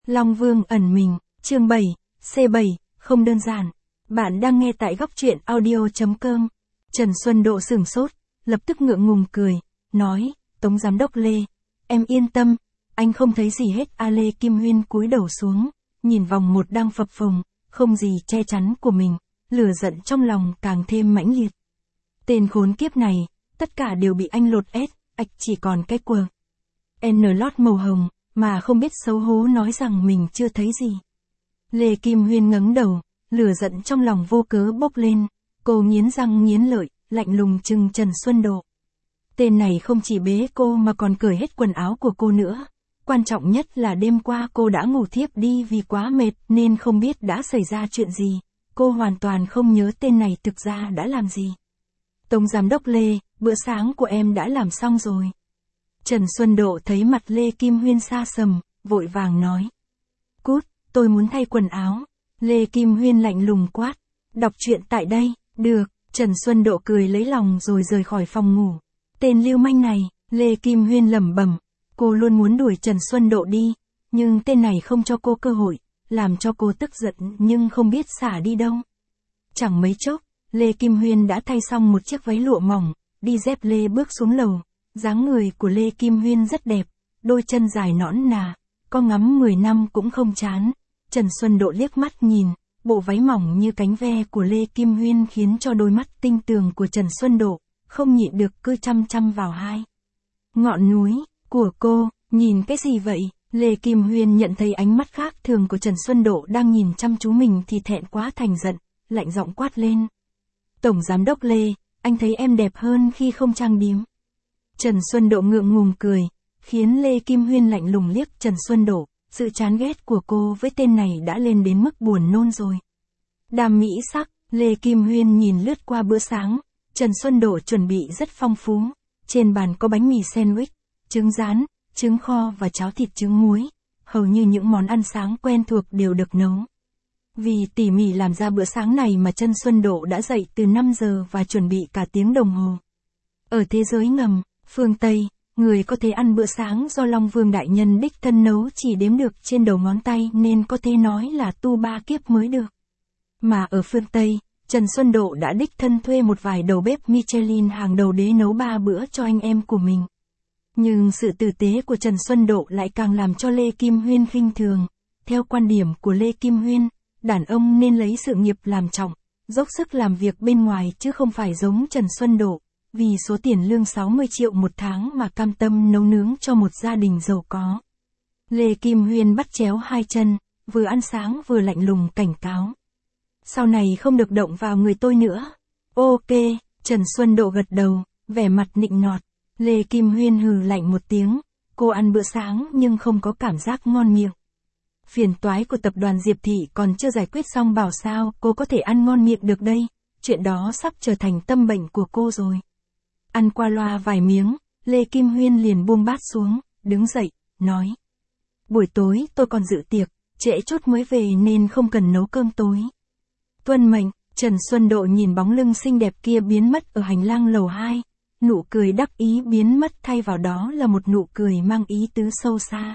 Long Vương ẩn mình, chương 7, C7, không đơn giản. Bạn đang nghe tại góc truyện audio.com. Trần Xuân Độ sửng sốt, lập tức ngượng ngùng cười, nói, Tống Giám đốc Lê, em yên tâm, anh không thấy gì hết. Lê Kim Huyên cúi đầu xuống, nhìn vòng một đang phập phồng, không gì che chắn của mình, lửa giận trong lòng càng thêm mãnh liệt. Tên khốn kiếp này, tất cả đều bị anh lột ép, ạch chỉ còn cái quờ N lót màu hồng, mà không biết xấu hổ nói rằng mình chưa thấy gì. Lê Kim Huyên ngẩng đầu, lửa giận trong lòng vô cớ bốc lên, cô nghiến răng nghiến lợi, lạnh lùng trừng Trần Xuân Độ. Tên này không chỉ bế cô mà còn cởi hết quần áo của cô nữa. Quan trọng nhất là đêm qua cô đã ngủ thiếp đi vì quá mệt nên không biết đã xảy ra chuyện gì. Cô hoàn toàn không nhớ tên này thực ra đã làm gì. Tống Giám đốc Lê, bữa sáng của em đã làm xong rồi. Trần Xuân Độ thấy mặt Lê Kim Huyên xa sầm, vội vàng nói. Cút, tôi muốn thay quần áo. Lê Kim Huyên lạnh lùng quát. Đọc truyện tại đây, được. Trần Xuân Độ cười lấy lòng rồi rời khỏi phòng ngủ. Tên lưu manh này, Lê Kim Huyên lẩm bẩm. Cô luôn muốn đuổi Trần Xuân Độ đi, nhưng tên này không cho cô cơ hội, làm cho cô tức giận nhưng không biết xả đi đâu. Chẳng mấy chốc, Lê Kim Huyên đã thay xong một chiếc váy lụa mỏng, đi dép lê bước xuống lầu. Dáng người của Lê Kim Huyên rất đẹp, đôi chân dài nõn nà, có ngắm 10 năm cũng không chán. Trần Xuân Độ liếc mắt nhìn, bộ váy mỏng như cánh ve của Lê Kim Huyên khiến cho đôi mắt tinh tường của Trần Xuân Độ không nhịn được cứ chăm chăm vào hai ngọn núi của cô. Nhìn cái gì vậy? Lê Kim Huyên nhận thấy ánh mắt khác thường của Trần Xuân Độ đang nhìn chăm chú mình thì thẹn quá thành giận, lạnh giọng quát lên. Tổng Giám đốc Lê, anh thấy em đẹp hơn khi không trang điểm. Trần Xuân Độ ngượng ngùng cười, khiến Lê Kim Huyên lạnh lùng liếc Trần Xuân Độ. Sự chán ghét của cô với tên này đã lên đến mức buồn nôn rồi. Đàm mỹ sắc, Lê Kim Huyên nhìn lướt qua bữa sáng. Trần Xuân Độ chuẩn bị rất phong phú. Trên bàn có bánh mì sandwich, trứng rán, trứng kho và cháo thịt trứng muối. Hầu như những món ăn sáng quen thuộc đều được nấu. Vì tỉ mỉ làm ra bữa sáng này mà Trần Xuân Độ đã dậy từ 5 giờ và chuẩn bị cả tiếng đồng hồ. Ở thế giới ngầm, phương Tây, người có thể ăn bữa sáng do Long Vương đại nhân đích thân nấu chỉ đếm được trên đầu ngón tay nên có thể nói là tu 3 kiếp mới được. Mà ở phương Tây, Trần Xuân Độ đã đích thân thuê một vài đầu bếp Michelin hàng đầu để nấu 3 bữa cho anh em của mình. Nhưng sự tử tế của Trần Xuân Độ lại càng làm cho Lê Kim Huyên khinh thường. Theo quan điểm của Lê Kim Huyên, đàn ông nên lấy sự nghiệp làm trọng, dốc sức làm việc bên ngoài chứ không phải giống Trần Xuân Độ. Vì số tiền lương 60 triệu một tháng mà cam tâm nấu nướng cho một gia đình giàu có. Lê Kim Huyên bắt chéo hai chân, vừa ăn sáng vừa lạnh lùng cảnh cáo. Sau này không được động vào người tôi nữa. Ok, Trần Xuân Độ gật đầu, vẻ mặt nịnh nọt. Lê Kim Huyên hừ lạnh một tiếng, cô ăn bữa sáng nhưng không có cảm giác ngon miệng. Phiền toái của tập đoàn Diệp Thị còn chưa giải quyết xong bảo sao cô có thể ăn ngon miệng được đây, chuyện đó sắp trở thành tâm bệnh của cô rồi. Ăn qua loa vài miếng, Lê Kim Huyên liền buông bát xuống, đứng dậy, nói. Buổi tối tôi còn dự tiệc, trễ chút mới về nên không cần nấu cơm tối. Tuân mệnh. Trần Xuân Độ nhìn bóng lưng xinh đẹp kia biến mất ở hành lang lầu 2, nụ cười đắc ý biến mất thay vào đó là một nụ cười mang ý tứ sâu xa.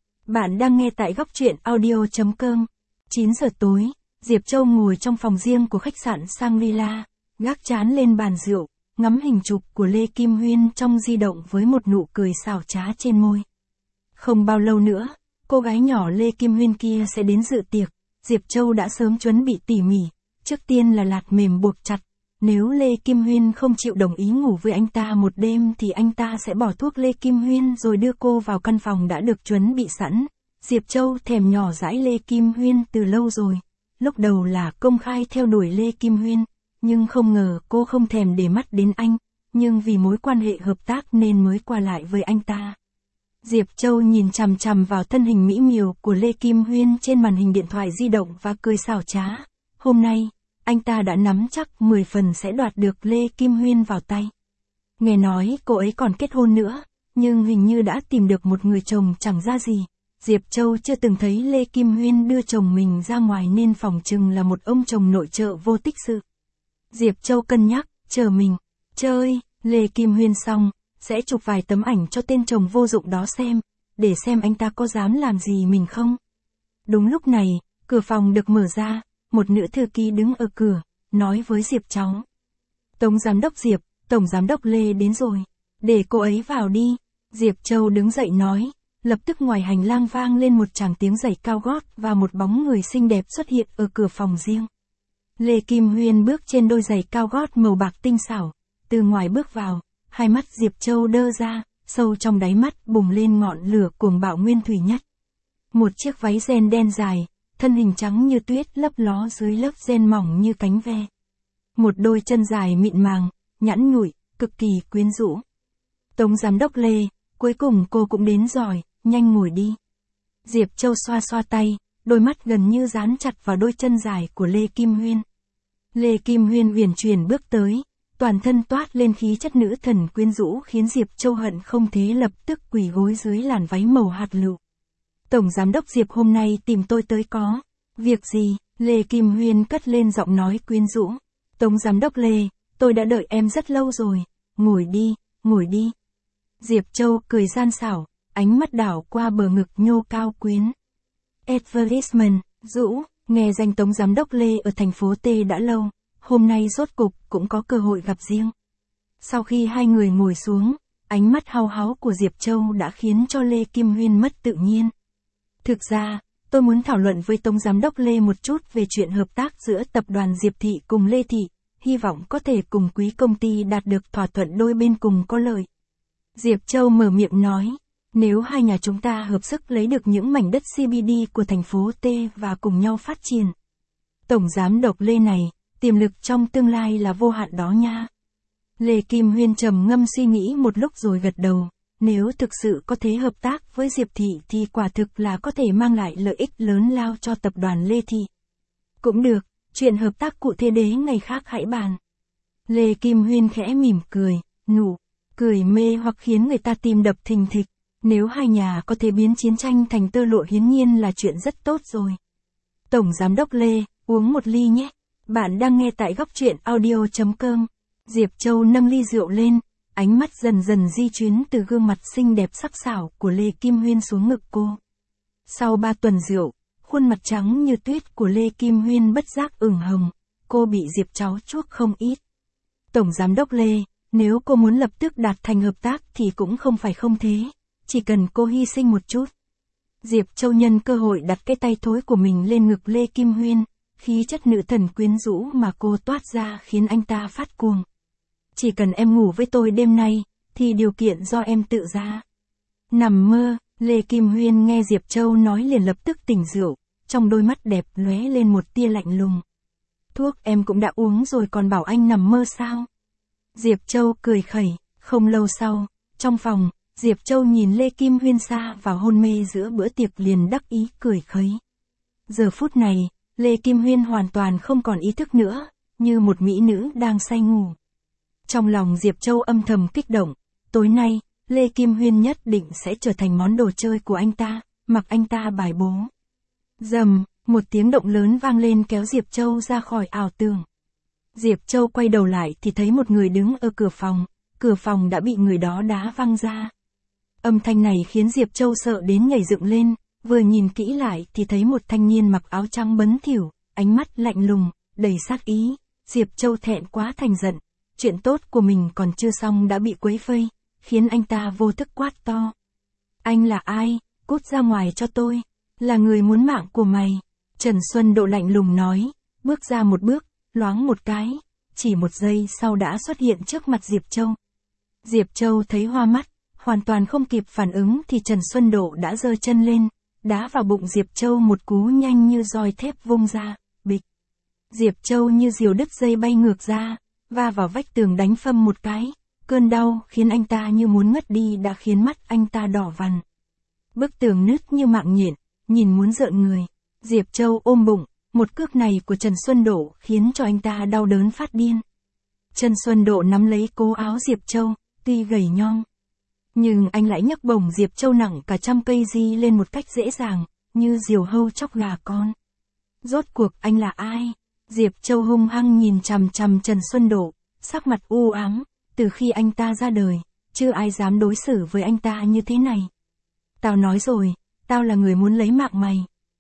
Bạn đang nghe tại góc truyện audio.com. 9 giờ tối, Diệp Châu ngồi trong phòng riêng của khách sạn Shangri-La, gác trán lên bàn rượu, ngắm hình chụp của Lê Kim Huyên trong di động với một nụ cười xảo trá trên môi. Không bao lâu nữa, cô gái nhỏ Lê Kim Huyên kia sẽ đến dự tiệc. Diệp Châu đã sớm chuẩn bị tỉ mỉ, trước tiên là lạt mềm buộc chặt. Nếu Lê Kim Huyên không chịu đồng ý ngủ với anh ta một đêm thì anh ta sẽ bỏ thuốc Lê Kim Huyên rồi đưa cô vào căn phòng đã được chuẩn bị sẵn. Diệp Châu thèm nhỏ dãi Lê Kim Huyên từ lâu rồi. Lúc đầu là công khai theo đuổi Lê Kim Huyên, nhưng không ngờ cô không thèm để mắt đến anh, nhưng vì mối quan hệ hợp tác nên mới qua lại với anh ta. Diệp Châu nhìn chằm chằm vào thân hình mỹ miều của Lê Kim Huyên trên màn hình điện thoại di động và cười xảo trá. Hôm nay, anh ta đã nắm chắc 10 phần sẽ đoạt được Lê Kim Huyên vào tay. Nghe nói cô ấy còn kết hôn nữa, nhưng hình như đã tìm được một người chồng chẳng ra gì. Diệp Châu chưa từng thấy Lê Kim Huyên đưa chồng mình ra ngoài nên phỏng chừng là một ông chồng nội trợ vô tích sự. Diệp Châu cân nhắc, chờ mình, chơi, Lê Kim Huyên xong, sẽ chụp vài tấm ảnh cho tên chồng vô dụng đó xem, để xem anh ta có dám làm gì mình không. Đúng lúc này, cửa phòng được mở ra, một nữ thư ký đứng ở cửa, nói với Diệp cháu. Tống giám đốc Diệp, tổng giám đốc Lê đến rồi. Để cô ấy vào đi. Diệp Châu đứng dậy nói. Lập tức ngoài hành lang vang lên một tràng tiếng giày cao gót và một bóng người xinh đẹp xuất hiện ở cửa phòng riêng. Lê Kim Huyên bước trên đôi giày cao gót màu bạc tinh xảo, từ ngoài bước vào, hai mắt Diệp Châu đơ ra, sâu trong đáy mắt bùng lên ngọn lửa cuồng bạo nguyên thủy nhất. Một chiếc váy ren đen dài, thân hình trắng như tuyết lấp ló dưới lớp ren mỏng như cánh ve. Một đôi chân dài mịn màng, nhẵn nhụi, cực kỳ quyến rũ. Tống giám đốc Lê, cuối cùng cô cũng đến rồi, nhanh ngồi đi. Diệp Châu xoa xoa tay, đôi mắt gần như dán chặt vào đôi chân dài của Lê Kim Huyên. Lê Kim Huyên uyển chuyển bước tới, toàn thân toát lên khí chất nữ thần quyến rũ khiến Diệp Châu hận không thế lập tức quỳ gối dưới làn váy màu hạt lựu. Tổng giám đốc Diệp hôm nay tìm tôi tới có. Việc gì? Lê Kim Huyên cất lên giọng nói quyến rũ. Tống giám đốc Lê, tôi đã đợi em rất lâu rồi. Ngồi đi, ngồi đi. Diệp Châu cười gian xảo, ánh mắt đảo qua bờ ngực nhô cao quyến. Advertisement, Dũ, nghe danh Tống giám đốc Lê ở thành phố T đã lâu, hôm nay rốt cục cũng có cơ hội gặp riêng. Sau khi hai người ngồi xuống, ánh mắt hao háo của Diệp Châu đã khiến cho Lê Kim Huyên mất tự nhiên. Thực ra, tôi muốn thảo luận với Tống giám đốc Lê một chút về chuyện hợp tác giữa tập đoàn Diệp Thị cùng Lê Thị, hy vọng có thể cùng quý công ty đạt được thỏa thuận đôi bên cùng có lợi. Diệp Châu mở miệng nói, nếu hai nhà chúng ta hợp sức lấy được những mảnh đất CBD của thành phố T và cùng nhau phát triển. Tổng giám đốc Lê này, tiềm lực trong tương lai là vô hạn đó nha. Lê Kim Huyên trầm ngâm suy nghĩ một lúc rồi gật đầu. Nếu thực sự có thể hợp tác với Diệp Thị thì quả thực là có thể mang lại lợi ích lớn lao cho tập đoàn Lê Thị. Cũng được, chuyện hợp tác cụ thể đến ngày khác hãy bàn. Lê Kim Huyên khẽ mỉm cười, nụ cười mê hoặc khiến người ta tim đập thình thịch. Nếu hai nhà có thể biến chiến tranh thành tơ lụa hiển nhiên là chuyện rất tốt rồi. Tổng giám đốc Lê, uống một ly nhé. Bạn đang nghe tại góc truyện audio.com. Diệp Châu nâng ly rượu lên. Ánh mắt dần dần di chuyển từ gương mặt xinh đẹp sắc sảo của Lê Kim Huyên xuống ngực cô. Sau 3 tuần rượu, khuôn mặt trắng như tuyết của Lê Kim Huyên bất giác ửng hồng, cô bị Diệp cháu chuốc không ít. Tổng giám đốc Lê, nếu cô muốn lập tức đạt thành hợp tác thì cũng không phải không thế, chỉ cần cô hy sinh một chút. Diệp Châu nhân cơ hội đặt cái tay thối của mình lên ngực Lê Kim Huyên, khí chất nữ thần quyến rũ mà cô toát ra khiến anh ta phát cuồng. Chỉ cần em ngủ với tôi đêm nay, thì điều kiện do em tự ra. Nằm mơ, Lê Kim Huyên nghe Diệp Châu nói liền lập tức tỉnh rượu, trong đôi mắt đẹp lóe lên một tia lạnh lùng. Thuốc em cũng đã uống rồi còn bảo anh nằm mơ sao? Diệp Châu cười khẩy, không lâu sau, trong phòng, Diệp Châu nhìn Lê Kim Huyên xa vào hôn mê giữa bữa tiệc liền đắc ý cười khấy. Giờ phút này, Lê Kim Huyên hoàn toàn không còn ý thức nữa, như một mỹ nữ đang say ngủ. Trong lòng Diệp Châu âm thầm kích động, tối nay, Lê Kim Huyên nhất định sẽ trở thành món đồ chơi của anh ta, mặc anh ta bài bố. Rầm, một tiếng động lớn vang lên kéo Diệp Châu ra khỏi ảo tưởng. Diệp Châu quay đầu lại thì thấy một người đứng ở cửa phòng đã bị người đó đá văng ra. Âm thanh này khiến Diệp Châu sợ đến nhảy dựng lên, vừa nhìn kỹ lại thì thấy một thanh niên mặc áo trắng bấn thỉu, ánh mắt lạnh lùng, đầy sát ý. Diệp Châu thẹn quá thành giận. Chuyện tốt của mình còn chưa xong đã bị quấy phây, khiến anh ta vô thức quát to. Anh là ai? Cút ra ngoài cho tôi. Là người muốn mạng của mày. Trần Xuân Độ lạnh lùng nói, bước ra một bước, loáng một cái, chỉ một giây sau đã xuất hiện trước mặt Diệp Châu. Diệp Châu thấy hoa mắt, hoàn toàn không kịp phản ứng thì Trần Xuân Độ đã giơ chân lên, đá vào bụng Diệp Châu một cú nhanh như roi thép vung ra, bịch. Diệp Châu như diều đứt dây bay ngược ra, va vào vách tường đánh phâm một cái, cơn đau khiến anh ta như muốn ngất đi đã khiến mắt anh ta đỏ vằn. Bức tường nứt như mạng nhện, nhìn muốn rợn người. Diệp Châu ôm bụng, một cước này của Trần Xuân Độ khiến cho anh ta đau đớn phát điên. Trần Xuân Độ nắm lấy cố áo Diệp Châu, tuy gầy nhom, nhưng anh lại nhấc bổng Diệp Châu nặng cả 100 kg lên một cách dễ dàng, như diều hâu chóc gà con. Rốt cuộc anh là ai? Diệp Châu hung hăng nhìn chằm chằm Trần Xuân Độ, sắc mặt u ám, từ khi anh ta ra đời, chưa ai dám đối xử với anh ta như thế này. Tao nói rồi, tao là người muốn lấy mạng mày.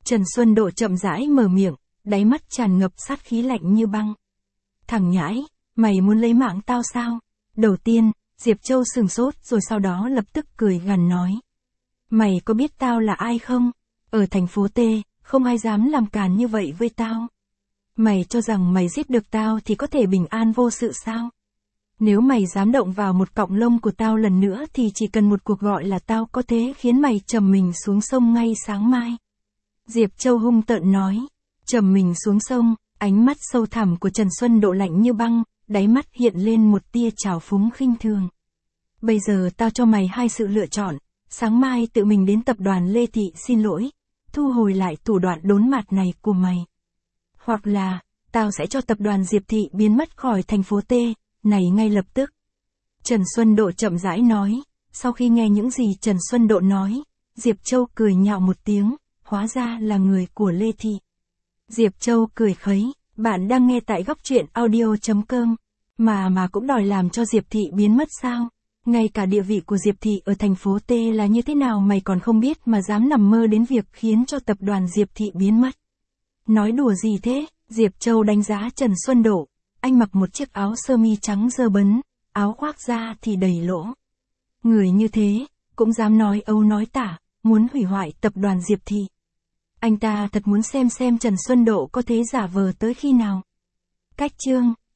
Trần Xuân Độ chậm rãi mở miệng, đáy mắt tràn ngập sát khí lạnh như băng. Thằng nhãi, mày muốn lấy mạng tao sao? Đầu tiên, Diệp Châu sửng sốt rồi sau đó lập tức cười gằn nói. Mày có biết tao là ai không? Ở thành phố T, không ai dám làm càn như vậy với tao. Mày cho rằng mày giết được tao thì có thể bình an vô sự sao? Nếu mày dám động vào một cọng lông của tao lần nữa thì chỉ cần một cuộc gọi là tao có thể khiến mày trầm mình xuống sông ngay sáng mai. Diệp Châu hung tợn nói. Trầm mình xuống sông, ánh mắt sâu thẳm của Trần Xuân Độ lạnh như băng, đáy mắt hiện lên một tia trào phúng khinh thường. Bây giờ tao cho mày hai sự lựa chọn, sáng mai tự mình đến tập đoàn Lê Thị xin lỗi, thu hồi lại thủ đoạn đốn mặt này của mày. Hoặc là, tao sẽ cho tập đoàn Diệp Thị biến mất khỏi thành phố T, này ngay lập tức. Trần Xuân Độ chậm rãi nói, sau khi nghe những gì Trần Xuân Độ nói, Diệp Châu cười nhạo một tiếng, hóa ra là người của Lê Thị. Diệp Châu cười khẩy, bạn đang nghe tại góc truyện audio.com, mà cũng đòi làm cho Diệp Thị biến mất sao? Ngay cả địa vị của Diệp Thị ở thành phố T là như thế nào mày còn không biết mà dám nằm mơ đến việc khiến cho tập đoàn Diệp Thị biến mất. Nói đùa gì thế? Diệp Châu đánh giá Trần Xuân Độ, anh mặc một chiếc áo sơ mi trắng dơ bấn, áo khoác da thì đầy lỗ. Người như thế, cũng dám nói âu nói tả, muốn hủy hoại tập đoàn Diệp Thị. Anh ta thật muốn xem Trần Xuân Độ có thế giả vờ tới khi nào. Cách chương